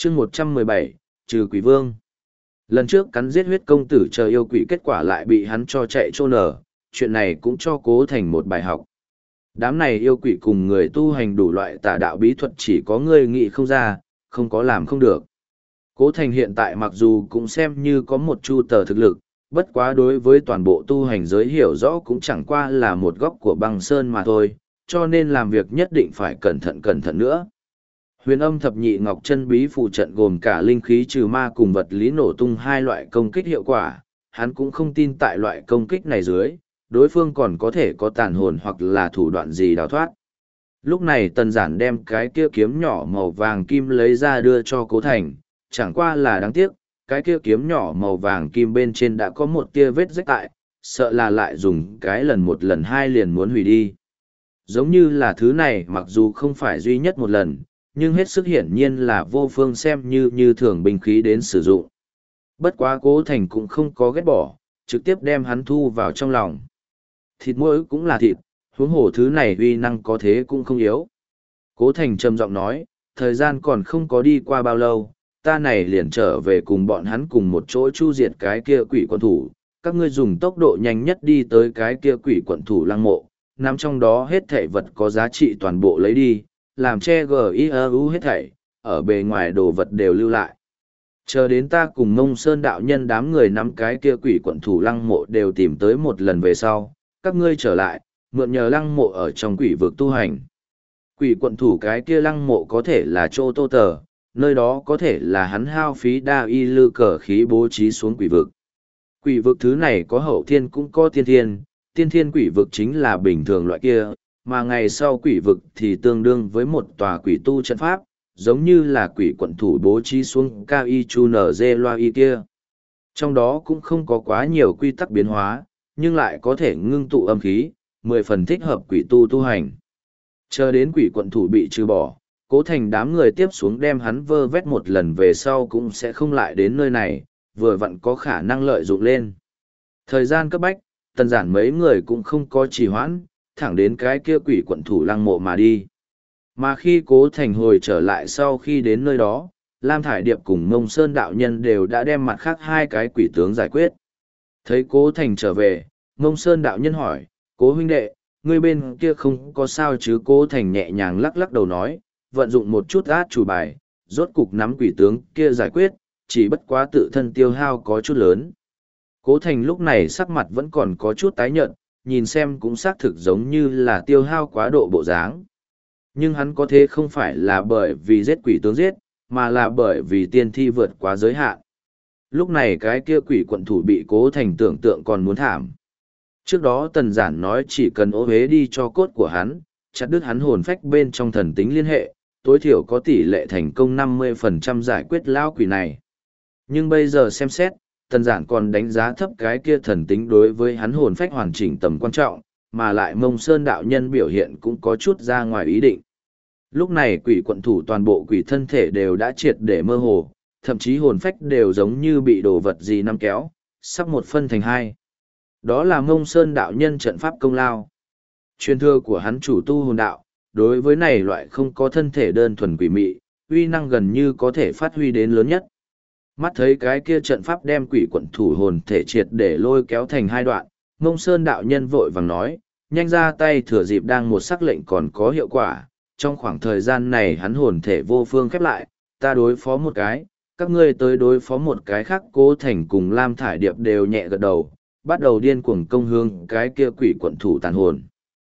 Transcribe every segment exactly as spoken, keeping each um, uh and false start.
chương một trăm mười bảy, trừ quỷ vương. Lần trước cắn giết huyết công tử chờ yêu quỷ, kết quả lại bị hắn cho chạy trôn nở, chuyện này cũng cho Cố Thành một bài học. Đám này yêu quỷ cùng người tu hành đủ loại tà đạo bí thuật, chỉ có người nghĩ không ra, không có làm không được. Cố Thành hiện tại mặc dù cũng xem như có một chu tờ thực lực, bất quá đối với toàn bộ tu hành giới hiểu rõ cũng chẳng qua là một góc của băng sơn mà thôi, cho nên làm việc nhất định phải cẩn thận cẩn thận nữa. Huyền âm thập nhị ngọc chân bí phù trận gồm cả linh khí trừ ma cùng vật lý nổ tung hai loại công kích hiệu quả, hắn cũng không tin tại loại công kích này dưới, đối phương còn có thể có tàn hồn hoặc là thủ đoạn gì đào thoát. Lúc này Tần Giản đem cái kia kiếm nhỏ màu vàng kim lấy ra đưa cho Cố Thành, chẳng qua là đáng tiếc, cái kia kiếm nhỏ màu vàng kim bên trên đã có một tia vết rách tại, sợ là lại dùng cái lần một lần hai liền muốn hủy đi. Giống như là thứ này mặc dù không phải duy nhất một lần, nhưng hết sức hiển nhiên là vô phương xem như như thường binh khí đến sử dụng. Bất quá Cố Thành cũng không có ghét bỏ, trực tiếp đem hắn thu vào trong lòng. Thịt mỗi cũng là thịt, huống hồ thứ này uy năng có thế cũng không yếu. Cố Thành trầm giọng nói, thời gian còn không có đi qua bao lâu, ta này liền trở về cùng bọn hắn cùng một chỗ chu diệt cái kia quỷ quận thủ, các ngươi dùng tốc độ nhanh nhất đi tới cái kia quỷ quận thủ lăng mộ, nắm trong đó hết thảy vật có giá trị toàn bộ lấy đi, làm che giu hết thảy, ở bề ngoài đồ vật đều lưu lại. Chờ đến ta cùng Mông Sơn đạo nhân đám người nắm cái kia quỷ quận thủ lăng mộ đều tìm tới một lần về sau, các ngươi trở lại, mượn nhờ lăng mộ ở trong quỷ vực tu hành. Quỷ quận thủ cái kia lăng mộ có thể là chỗ tô tờ, nơi đó có thể là hắn hao phí đa y lư cờ khí bố trí xuống quỷ vực. Quỷ vực thứ này có hậu thiên cũng có tiên thiên, tiên thiên quỷ vực chính là bình thường loại kia, mà ngày sau quỷ vực thì tương đương với một tòa quỷ tu trận pháp, giống như là quỷ quận thủ bố trí xuống cao y chu nở dê loa y kia. Trong đó cũng không có quá nhiều quy tắc biến hóa, nhưng lại có thể ngưng tụ âm khí, mười phần thích hợp quỷ tu tu hành. Chờ đến quỷ quận thủ bị trừ bỏ, Cố Thành đám người tiếp xuống đem hắn vơ vét một lần về sau cũng sẽ không lại đến nơi này, vừa vặn có khả năng lợi dụng lên. Thời gian cấp bách, Tần Giản mấy người cũng không có trì hoãn, thẳng đến cái kia quỷ quận thủ lăng mộ mà đi. Mà khi Cố Thành hồi trở lại sau khi đến nơi đó, Lam Thải Điệp cùng Mông Sơn đạo nhân đều đã đem mặt khác hai cái quỷ tướng giải quyết. Thấy Cố Thành trở về, Mông Sơn đạo nhân hỏi, Cố huynh đệ, ngươi bên kia không có sao chứ? Cố Thành nhẹ nhàng lắc lắc đầu nói, vận dụng một chút át chủ bài, rốt cục nắm quỷ tướng kia giải quyết, chỉ bất quá tự thân tiêu hao có chút lớn. Cố Thành lúc này sắc mặt vẫn còn có chút tái nhợt, nhìn xem cũng xác thực giống như là tiêu hao quá độ bộ dáng. Nhưng hắn có thế không phải là bởi vì giết quỷ tướng giết, mà là bởi vì tiên thi vượt quá giới hạn. Lúc này cái kia quỷ quận thủ bị Cố Thành tưởng tượng còn muốn thảm. Trước đó Tần Giản nói chỉ cần ô hế đi cho cốt của hắn, chặt đứt hắn hồn phách bên trong thần tính liên hệ, tối thiểu có tỷ lệ thành công năm mươi phần trăm giải quyết lao quỷ này. Nhưng bây giờ xem xét, Tần Giản còn đánh giá thấp cái kia thần tính đối với hắn hồn phách hoàn chỉnh tầm quan trọng, mà lại Mông Sơn đạo nhân biểu hiện cũng có chút ra ngoài ý định. Lúc này quỷ quận thủ toàn bộ quỷ thân thể đều đã triệt để mơ hồ, thậm chí hồn phách đều giống như bị đồ vật gì nắm kéo, sắp một phân thành hai. Đó là Mông Sơn đạo nhân trận pháp công lao. Truyền thừa của hắn chủ tu hồn đạo, đối với này loại không có thân thể đơn thuần quỷ mị, uy năng gần như có thể phát huy đến lớn nhất. Mắt thấy cái kia trận pháp đem quỷ quận thủ hồn thể triệt để lôi kéo thành hai đoạn, Mông Sơn đạo nhân vội vàng nói, nhanh ra tay thừa dịp đang một sắc lệnh còn có hiệu quả, trong khoảng thời gian này hắn hồn thể vô phương khép lại, ta đối phó một cái, các ngươi tới đối phó một cái khác. Cố Thành cùng Lam Thải Điệp đều nhẹ gật đầu, bắt đầu điên cuồng công hướng cái kia quỷ quận thủ tàn hồn.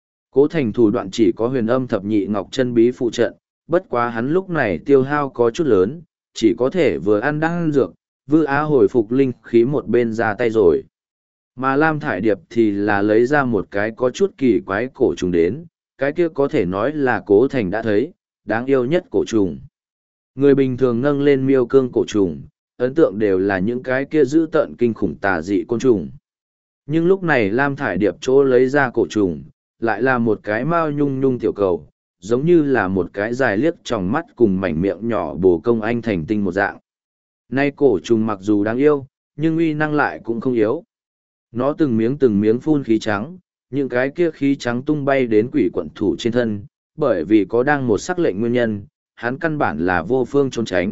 Cố Thành thủ đoạn chỉ có huyền âm thập nhị ngọc chân bí phụ trận, bất quá hắn lúc này tiêu hao có chút lớn, chỉ có thể vừa ăn đan dược, vừa á hồi phục linh khí một bên ra tay rồi. Mà Lam Thải Điệp thì là lấy ra một cái có chút kỳ quái cổ trùng đến, cái kia có thể nói là Cố Thành đã thấy, đáng yêu nhất cổ trùng. Người bình thường nâng lên miêu cương cổ trùng, ấn tượng đều là những cái kia dữ tợn kinh khủng tà dị côn trùng. Nhưng lúc này Lam Thải Điệp chỗ lấy ra cổ trùng, lại là một cái mao nhung nhung tiểu cầu, giống như là một cái dài liếc tròng mắt cùng mảnh miệng nhỏ bồ công anh thành tinh một dạng. Nay cổ trùng mặc dù đáng yêu, nhưng uy năng lại cũng không yếu. Nó từng miếng từng miếng phun khí trắng, những cái kia khí trắng tung bay đến quỷ quận thủ trên thân, bởi vì có đang một sắc lệnh nguyên nhân, hắn căn bản là vô phương trốn tránh,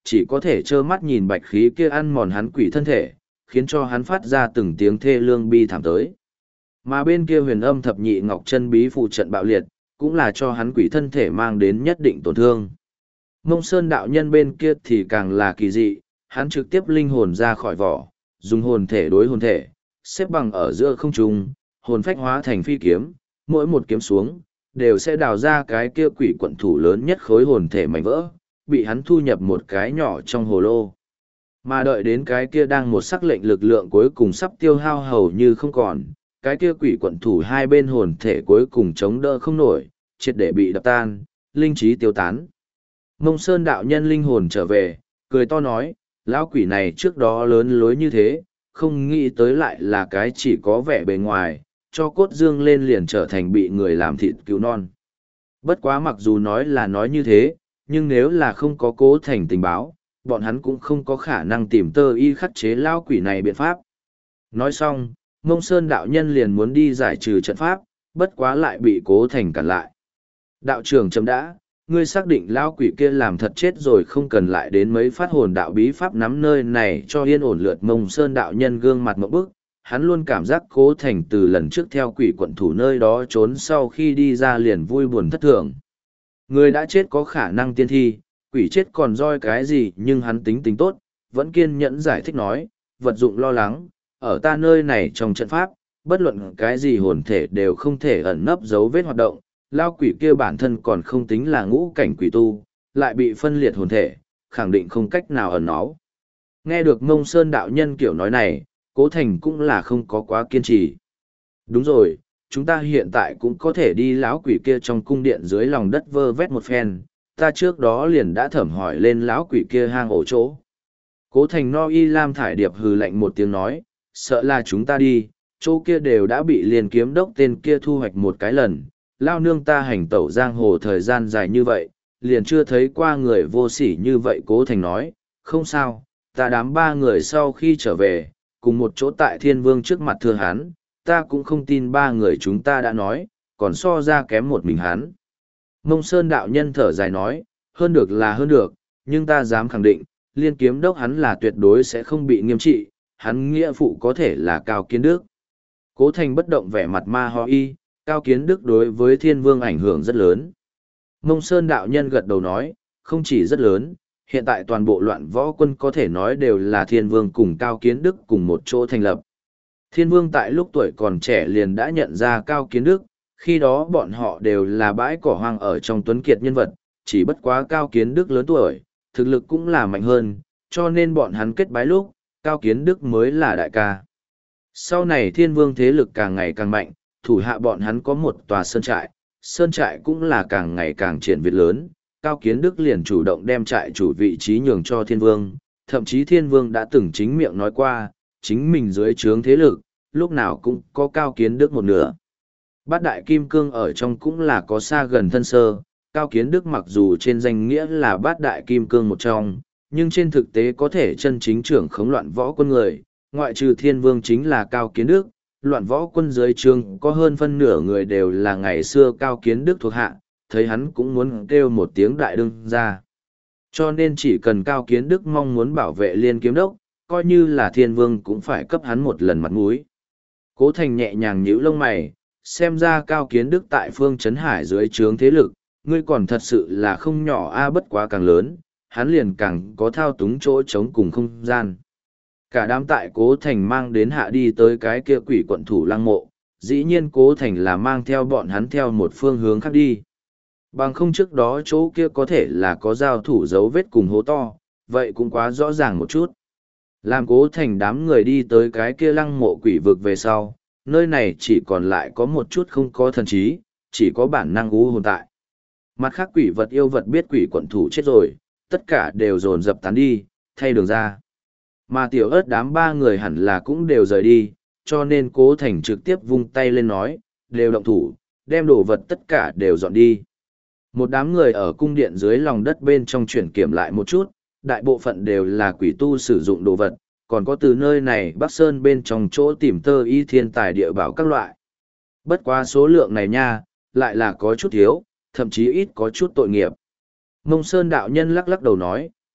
chỉ có thể trơ mắt nhìn bạch khí kia ăn mòn hắn quỷ thân thể, khiến cho hắn phát ra từng tiếng thê lương bi thảm tới. Mà bên kia huyền âm thập nhị ngọc chân bí phụ trận bạo liệt, cũng là cho hắn quỷ thân thể mang đến nhất định tổn thương. Mông Sơn đạo nhân bên kia thì càng là kỳ dị, hắn trực tiếp linh hồn ra khỏi vỏ, dùng hồn thể đối hồn thể, xếp bằng ở giữa không trung, hồn phách hóa thành phi kiếm, mỗi một kiếm xuống, đều sẽ đào ra cái kia quỷ quận thủ lớn nhất khối hồn thể mảnh vỡ, bị hắn thu nhập một cái nhỏ trong hồ lô. Mà đợi đến cái kia đang một sắc lệnh lực lượng cuối cùng sắp tiêu hao hầu như không còn, cái kia quỷ quận thủ hai bên hồn thể cuối cùng chống đỡ không nổi, triệt để bị đập tan, linh trí tiêu tán. Mông Sơn đạo nhân linh hồn trở về, cười to nói, lão quỷ này trước đó lớn lối như thế, không nghĩ tới lại là cái chỉ có vẻ bề ngoài, cho cốt dương lên liền trở thành bị người làm thịt cứu non. Bất quá mặc dù nói là nói như thế, nhưng nếu là không có Cố Thành tình báo, bọn hắn cũng không có khả năng tìm tơ y khắc chế lão quỷ này biện pháp. Nói xong, Mông Sơn đạo nhân liền muốn đi giải trừ trận pháp, bất quá lại bị Cố Thành cản lại. Đạo trưởng chấm đã, ngươi xác định lão quỷ kia làm thật chết rồi, không cần lại đến mấy phát hồn đạo bí pháp nắm nơi này cho yên ổn lượt. Mông Sơn đạo nhân gương mặt một bức, hắn luôn cảm giác Cố Thành từ lần trước theo quỷ quận thủ nơi đó trốn sau khi đi ra liền vui buồn thất thường. Người đã chết có khả năng tiên thi, quỷ chết còn roi cái gì, nhưng hắn tính tính tốt, vẫn kiên nhẫn giải thích nói, vật dụng lo lắng, ở ta nơi này trong trận pháp, bất luận cái gì hồn thể đều không thể ẩn nấp dấu vết hoạt động, lao quỷ kia bản thân còn không tính là ngũ cảnh quỷ tu, lại bị phân liệt hồn thể, khẳng định không cách nào ẩn náu. Nghe được Mông Sơn đạo nhân kiểu nói này, Cố Thành cũng là không có quá kiên trì. Đúng rồi, chúng ta hiện tại cũng có thể đi lão quỷ kia trong cung điện dưới lòng đất vơ vét một phen, ta trước đó liền đã thẩm hỏi lên lão quỷ kia hang ổ chỗ. Cố Thành no y lam thải điệp hừ lạnh một tiếng nói, sợ là chúng ta đi, chỗ kia đều đã bị liền kiếm đốc tên kia thu hoạch một cái lần, lao nương ta hành tẩu giang hồ thời gian dài như vậy, liền chưa thấy qua người vô sỉ như vậy. Cố Thành nói, không sao, ta đám ba người sau khi trở về, cùng một chỗ tại thiên vương trước mặt thưa hắn, ta cũng không tin ba người chúng ta đã nói, còn so ra kém một mình hắn. Mông Sơn đạo nhân thở dài nói, hơn được là hơn được, nhưng ta dám khẳng định, liên kiếm đốc hắn là tuyệt đối sẽ không bị nghiêm trị, hắn nghĩa phụ có thể là Cao Kiến Đức. Cố Thành bất động vẻ mặt ma ho y, Cao Kiến Đức đối với thiên vương ảnh hưởng rất lớn. Mông Sơn đạo nhân gật đầu nói, không chỉ rất lớn, hiện tại toàn bộ loạn võ quân có thể nói đều là thiên vương cùng Cao Kiến Đức cùng một chỗ thành lập. Thiên vương tại lúc tuổi còn trẻ liền đã nhận ra Cao Kiến Đức, khi đó bọn họ đều là bãi cỏ hoang ở trong tuấn kiệt nhân vật, chỉ bất quá Cao Kiến Đức lớn tuổi, thực lực cũng là mạnh hơn, cho nên bọn hắn kết bái lúc, Cao Kiến Đức mới là đại ca. Sau này thiên vương thế lực càng ngày càng mạnh, thủ hạ bọn hắn có một tòa sơn trại, sơn trại cũng là càng ngày càng triển việt lớn, Cao Kiến Đức liền chủ động đem trại chủ vị trí nhường cho thiên vương, thậm chí thiên vương đã từng chính miệng nói qua, chính mình dưới trướng thế lực, lúc nào cũng có Cao Kiến Đức một nửa. Bát đại kim cương ở trong cũng là có xa gần thân sơ, Cao Kiến Đức mặc dù trên danh nghĩa là bát đại kim cương một trong, nhưng trên thực tế có thể chân chính trưởng khống loạn võ quân người, ngoại trừ thiên vương chính là Cao Kiến Đức, loạn võ quân dưới trướng có hơn phân nửa người đều là ngày xưa Cao Kiến Đức thuộc hạ, thấy hắn cũng muốn kêu một tiếng đại đương ra. Cho nên chỉ cần Cao Kiến Đức mong muốn bảo vệ liên kiếm đốc, coi như là thiên vương cũng phải cấp hắn một lần mặt mũi. Cố Thành nhẹ nhàng nhíu lông mày, xem ra Cao Kiến Đức tại phương Trấn Hải dưới trướng thế lực, ngươi còn thật sự là không nhỏ a, bất quá càng lớn, hắn liền càng có thao túng chỗ trống cùng không gian. Cả đám tại Cố Thành mang đến hạ đi tới cái kia quỷ quận thủ lăng mộ, dĩ nhiên Cố Thành là mang theo bọn hắn theo một phương hướng khác đi. Bằng không trước đó chỗ kia có thể là có giao thủ dấu vết cùng hố to, vậy cũng quá rõ ràng một chút. Làm Cố Thành đám người đi tới cái kia lăng mộ quỷ vực về sau, nơi này chỉ còn lại có một chút không có thần trí, chỉ có bản năng u hồn tại. Mặt khác quỷ vật yêu vật biết quỷ quận thủ chết rồi, tất cả đều dồn dập tán đi, thay đường ra. Mà tiểu ớt đám ba người hẳn là cũng đều rời đi, cho nên Cố Thành trực tiếp vung tay lên nói, đều động thủ, đem đồ vật tất cả đều dọn đi. Một đám người ở cung điện dưới lòng đất bên trong chuyển kiểm lại một chút, đại bộ phận đều là quỷ tu sử dụng đồ vật, còn có từ nơi này Bắc Sơn bên trong chỗ tìm tơ y thiên tài địa bảo các loại. Bất quá số lượng này nha, lại là có chút thiếu, thậm chí ít có chút tội nghiệp. Mông Sơn đạo nhân lắc lắc đầu nói,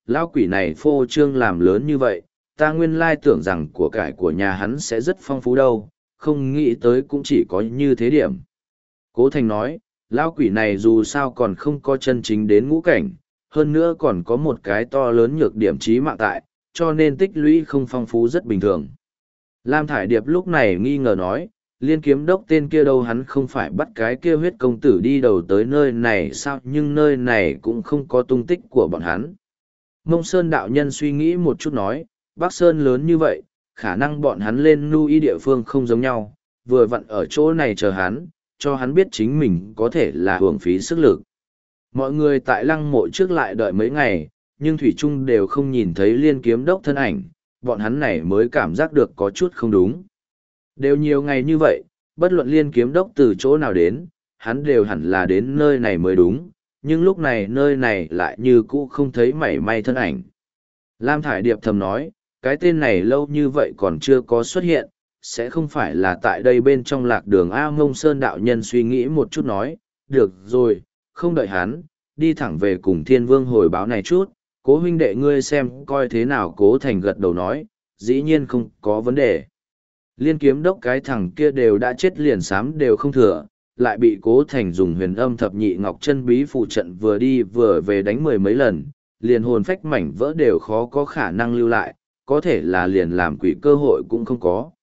lão quỷ này phô trương làm lớn như vậy, ta nguyên lai tưởng rằng của cải của nhà hắn sẽ rất phong phú đâu, không nghĩ tới cũng chỉ có như thế điểm. Cố Thành nói, lão quỷ này dù sao còn không có chân chính đến ngũ cảnh, hơn nữa còn có một cái to lớn nhược điểm chí mạng tại, cho nên tích lũy không phong phú rất bình thường. Lam Thải Điệp lúc này nghi ngờ nói, Liên Kiếm Đốc tên kia đâu, hắn không phải bắt cái kia huyết công tử đi đầu tới nơi này sao, nhưng nơi này cũng không có tung tích của bọn hắn. Mông Sơn đạo nhân suy nghĩ một chút nói, Bắc Sơn lớn như vậy, khả năng bọn hắn lên nu y địa phương không giống nhau, vừa vặn ở chỗ này chờ hắn, cho hắn biết chính mình có thể là hưởng phí sức lực. Mọi người tại lăng mộ trước lại đợi mấy ngày, nhưng Thủy Trung đều không nhìn thấy Liên Kiếm Đốc thân ảnh, bọn hắn này mới cảm giác được có chút không đúng. Đều nhiều ngày như vậy, bất luận Liên Kiếm Đốc từ chỗ nào đến, hắn đều hẳn là đến nơi này mới đúng, nhưng lúc này nơi này lại như cũ không thấy mảy may thân ảnh. Lam Thải Điệp thầm nói, cái tên này lâu như vậy còn chưa có xuất hiện, sẽ không phải là tại đây bên trong lạc đường A. Mông Sơn đạo nhân suy nghĩ một chút nói, được rồi, không đợi hắn, đi thẳng về cùng Thiên Vương hồi báo này chút, Cố huynh đệ ngươi xem coi thế nào. Cố Thành gật đầu nói, dĩ nhiên không có vấn đề. Liên Kiếm Đốc cái thằng kia đều đã chết liền sám đều không thừa, lại bị Cố Thành dùng huyền âm thập nhị ngọc chân bí phụ trận vừa đi vừa về đánh mười mấy lần, liền hồn phách mảnh vỡ đều khó có khả năng lưu lại, có thể là liền làm quỷ cơ hội cũng không có.